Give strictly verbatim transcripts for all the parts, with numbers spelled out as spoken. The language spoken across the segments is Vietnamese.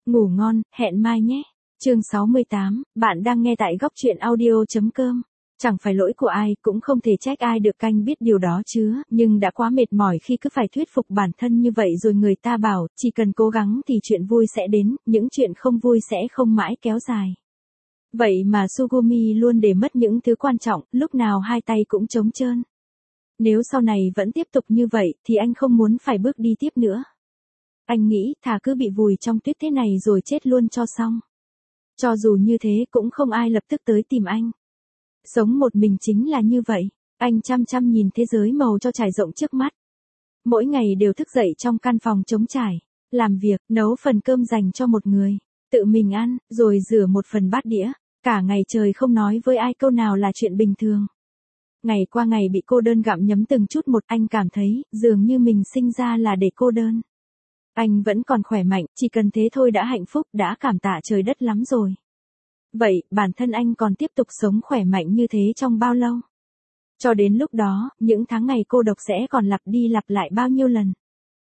Ngủ ngon, hẹn mai nhé. Chương sáu mươi tám, bạn đang nghe tại góc truyện audio.com. Chẳng phải lỗi của ai, cũng không thể trách ai được, canh biết điều đó chứ, nhưng đã quá mệt mỏi khi cứ phải thuyết phục bản thân như vậy rồi người ta bảo, chỉ cần cố gắng thì chuyện vui sẽ đến, những chuyện không vui sẽ không mãi kéo dài. Vậy mà Sugumi luôn để mất những thứ quan trọng, lúc nào hai tay cũng trống trơn. Nếu sau này vẫn tiếp tục như vậy, thì anh không muốn phải bước đi tiếp nữa. Anh nghĩ, thà cứ bị vùi trong tuyết thế này rồi chết luôn cho xong. Cho dù như thế cũng không ai lập tức tới tìm anh. Sống một mình chính là như vậy, anh chăm chăm nhìn thế giới màu cho trải rộng trước mắt. Mỗi ngày đều thức dậy trong căn phòng trống trải, làm việc, nấu phần cơm dành cho một người, tự mình ăn, rồi rửa một phần bát đĩa, cả ngày trời không nói với ai câu nào là chuyện bình thường. Ngày qua ngày bị cô đơn gặm nhấm từng chút một, anh cảm thấy, dường như mình sinh ra là để cô đơn. Anh vẫn còn khỏe mạnh, chỉ cần thế thôi đã hạnh phúc, đã cảm tạ trời đất lắm rồi. Vậy, bản thân anh còn tiếp tục sống khỏe mạnh như thế trong bao lâu? Cho đến lúc đó, những tháng ngày cô độc sẽ còn lặp đi lặp lại bao nhiêu lần?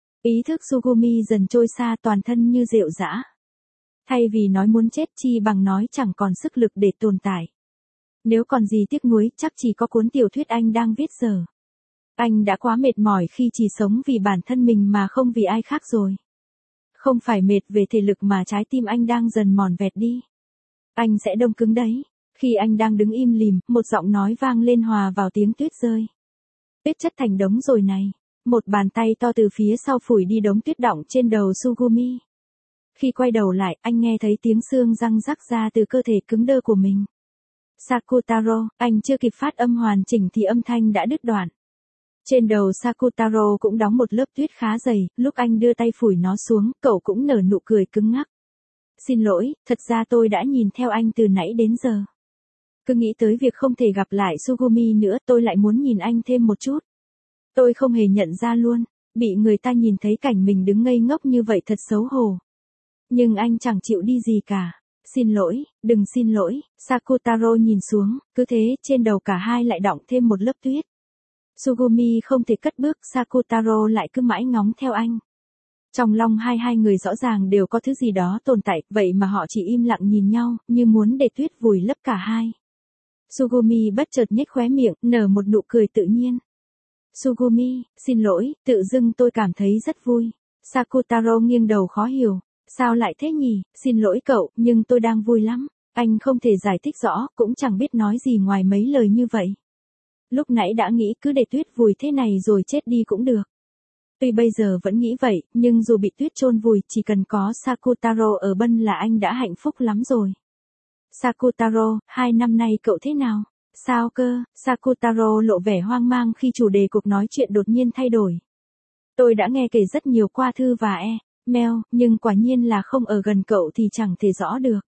Ý thức Sugumi dần trôi xa, toàn thân như rệu rã. Thay vì nói muốn chết chi bằng nói chẳng còn sức lực để tồn tại. Nếu còn gì tiếc nuối, chắc chỉ có cuốn tiểu thuyết anh đang viết giờ. Anh đã quá mệt mỏi khi chỉ sống vì bản thân mình mà không vì ai khác rồi. Không phải mệt về thể lực mà trái tim anh đang dần mòn vẹt đi. Anh sẽ đông cứng đấy. Khi anh đang đứng im lìm, một giọng nói vang lên hòa vào tiếng tuyết rơi. Tuyết chất thành đống rồi này. Một bàn tay to từ phía sau phủi đi đống tuyết đọng trên đầu Sugumi. Khi quay đầu lại, anh nghe thấy tiếng xương răng rắc ra từ cơ thể cứng đơ của mình. Sakutaro, anh chưa kịp phát âm hoàn chỉnh thì âm thanh đã đứt đoạn. Trên đầu Sakutaro cũng đóng một lớp tuyết khá dày, lúc anh đưa tay phủi nó xuống, cậu cũng nở nụ cười cứng ngắc. Xin lỗi, thật ra tôi đã nhìn theo anh từ nãy đến giờ. Cứ nghĩ tới việc không thể gặp lại Sugumi nữa, tôi lại muốn nhìn anh thêm một chút. Tôi không hề nhận ra luôn, bị người ta nhìn thấy cảnh mình đứng ngây ngốc như vậy thật xấu hổ. Nhưng anh chẳng chịu đi gì cả. Xin lỗi, đừng xin lỗi, Sakutaro nhìn xuống, cứ thế trên đầu cả hai lại đọng thêm một lớp tuyết. Sugumi không thể cất bước, Sakutaro lại cứ mãi ngóng theo anh. Trong lòng hai hai người rõ ràng đều có thứ gì đó tồn tại, vậy mà họ chỉ im lặng nhìn nhau, như muốn để tuyết vùi lấp cả hai. Sugumi bất chợt nhếch khóe miệng, nở một nụ cười tự nhiên. Sugumi, xin lỗi, tự dưng tôi cảm thấy rất vui. Sakutaro nghiêng đầu khó hiểu. Sao lại thế nhỉ, xin lỗi cậu, nhưng tôi đang vui lắm. Anh không thể giải thích rõ, cũng chẳng biết nói gì ngoài mấy lời như vậy. Lúc nãy đã nghĩ cứ để tuyết vùi thế này rồi chết đi cũng được. Tuy bây giờ vẫn nghĩ vậy, nhưng dù bị tuyết chôn vùi, chỉ cần có Sakutaro ở bên là anh đã hạnh phúc lắm rồi. Sakutaro, hai năm nay cậu thế nào? Sao cơ? Sakutaro lộ vẻ hoang mang khi chủ đề cuộc nói chuyện đột nhiên thay đổi. Tôi đã nghe kể rất nhiều qua thư và e mail, nhưng quả nhiên là không ở gần cậu thì chẳng thể rõ được.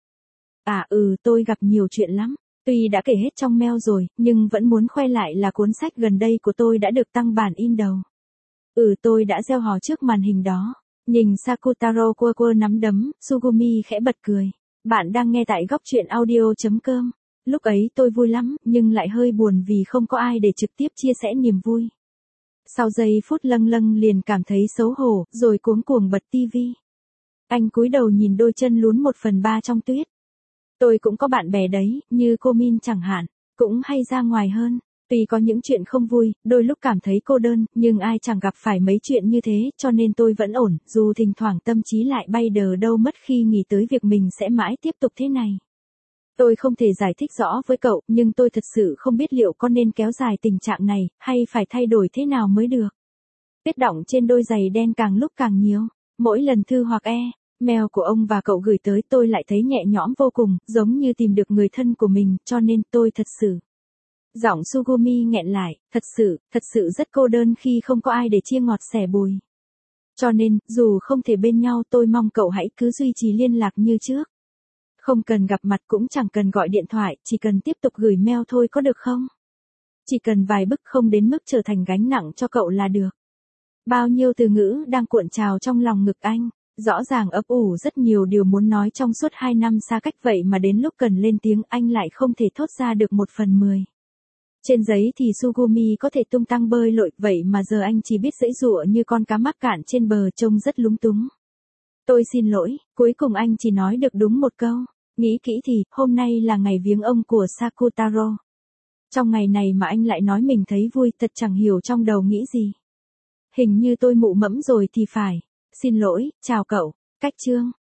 À ừ, tôi gặp nhiều chuyện lắm. Tuy đã kể hết trong mail rồi, nhưng vẫn muốn khoe lại là cuốn sách gần đây của tôi đã được tăng bản in đầu. Ừ, tôi đã gieo hò trước màn hình đó. Nhìn Sakutaro quơ quơ nắm đấm, Sugumi khẽ bật cười. Bạn đang nghe tại góc truyện audio.com. Lúc ấy tôi vui lắm, nhưng lại hơi buồn vì không có ai để trực tiếp chia sẻ niềm vui. Sau giây phút lâng lâng liền cảm thấy xấu hổ, rồi cuống cuồng bật tivi. Anh cúi đầu nhìn đôi chân lún một phần ba trong tuyết. Tôi cũng có bạn bè đấy, như cô Min chẳng hạn, cũng hay ra ngoài hơn. Tuy có những chuyện không vui, đôi lúc cảm thấy cô đơn, nhưng ai chẳng gặp phải mấy chuyện như thế, cho nên tôi vẫn ổn, dù thỉnh thoảng tâm trí lại bay đờ đâu mất khi nghĩ tới việc mình sẽ mãi tiếp tục thế này. Tôi không thể giải thích rõ với cậu, nhưng tôi thật sự không biết liệu có nên kéo dài tình trạng này, hay phải thay đổi thế nào mới được. Tuyết đọng trên đôi giày đen càng lúc càng nhiều. Mỗi lần thư hoặc e mail của ông và cậu gửi tới tôi lại thấy nhẹ nhõm vô cùng, giống như tìm được người thân của mình, cho nên tôi thật sự. Giọng Sugumi nghẹn lại, thật sự, thật sự rất cô đơn khi không có ai để chia ngọt sẻ bùi. Cho nên, dù không thể bên nhau tôi mong cậu hãy cứ duy trì liên lạc như trước. Không cần gặp mặt cũng chẳng cần gọi điện thoại, chỉ cần tiếp tục gửi mail thôi có được không? Chỉ cần vài bức không đến mức trở thành gánh nặng cho cậu là được. Bao nhiêu từ ngữ đang cuộn trào trong lòng ngực anh, rõ ràng ấp ủ rất nhiều điều muốn nói trong suốt hai năm xa cách vậy mà đến lúc cần lên tiếng anh lại không thể thốt ra được một phần mười. Trên giấy thì Sugumi có thể tung tăng bơi lội, vậy mà giờ anh chỉ biết giãy giụa như con cá mắc cạn trên bờ trông rất lúng túng. Tôi xin lỗi, cuối cùng anh chỉ nói được đúng một câu. Nghĩ kỹ thì, hôm nay là ngày viếng ông của Sakutaro. Trong ngày này mà anh lại nói mình thấy vui, thật chẳng hiểu trong đầu nghĩ gì. Hình như tôi mụ mẫm rồi thì phải. Xin lỗi, chào cậu. Cách chương.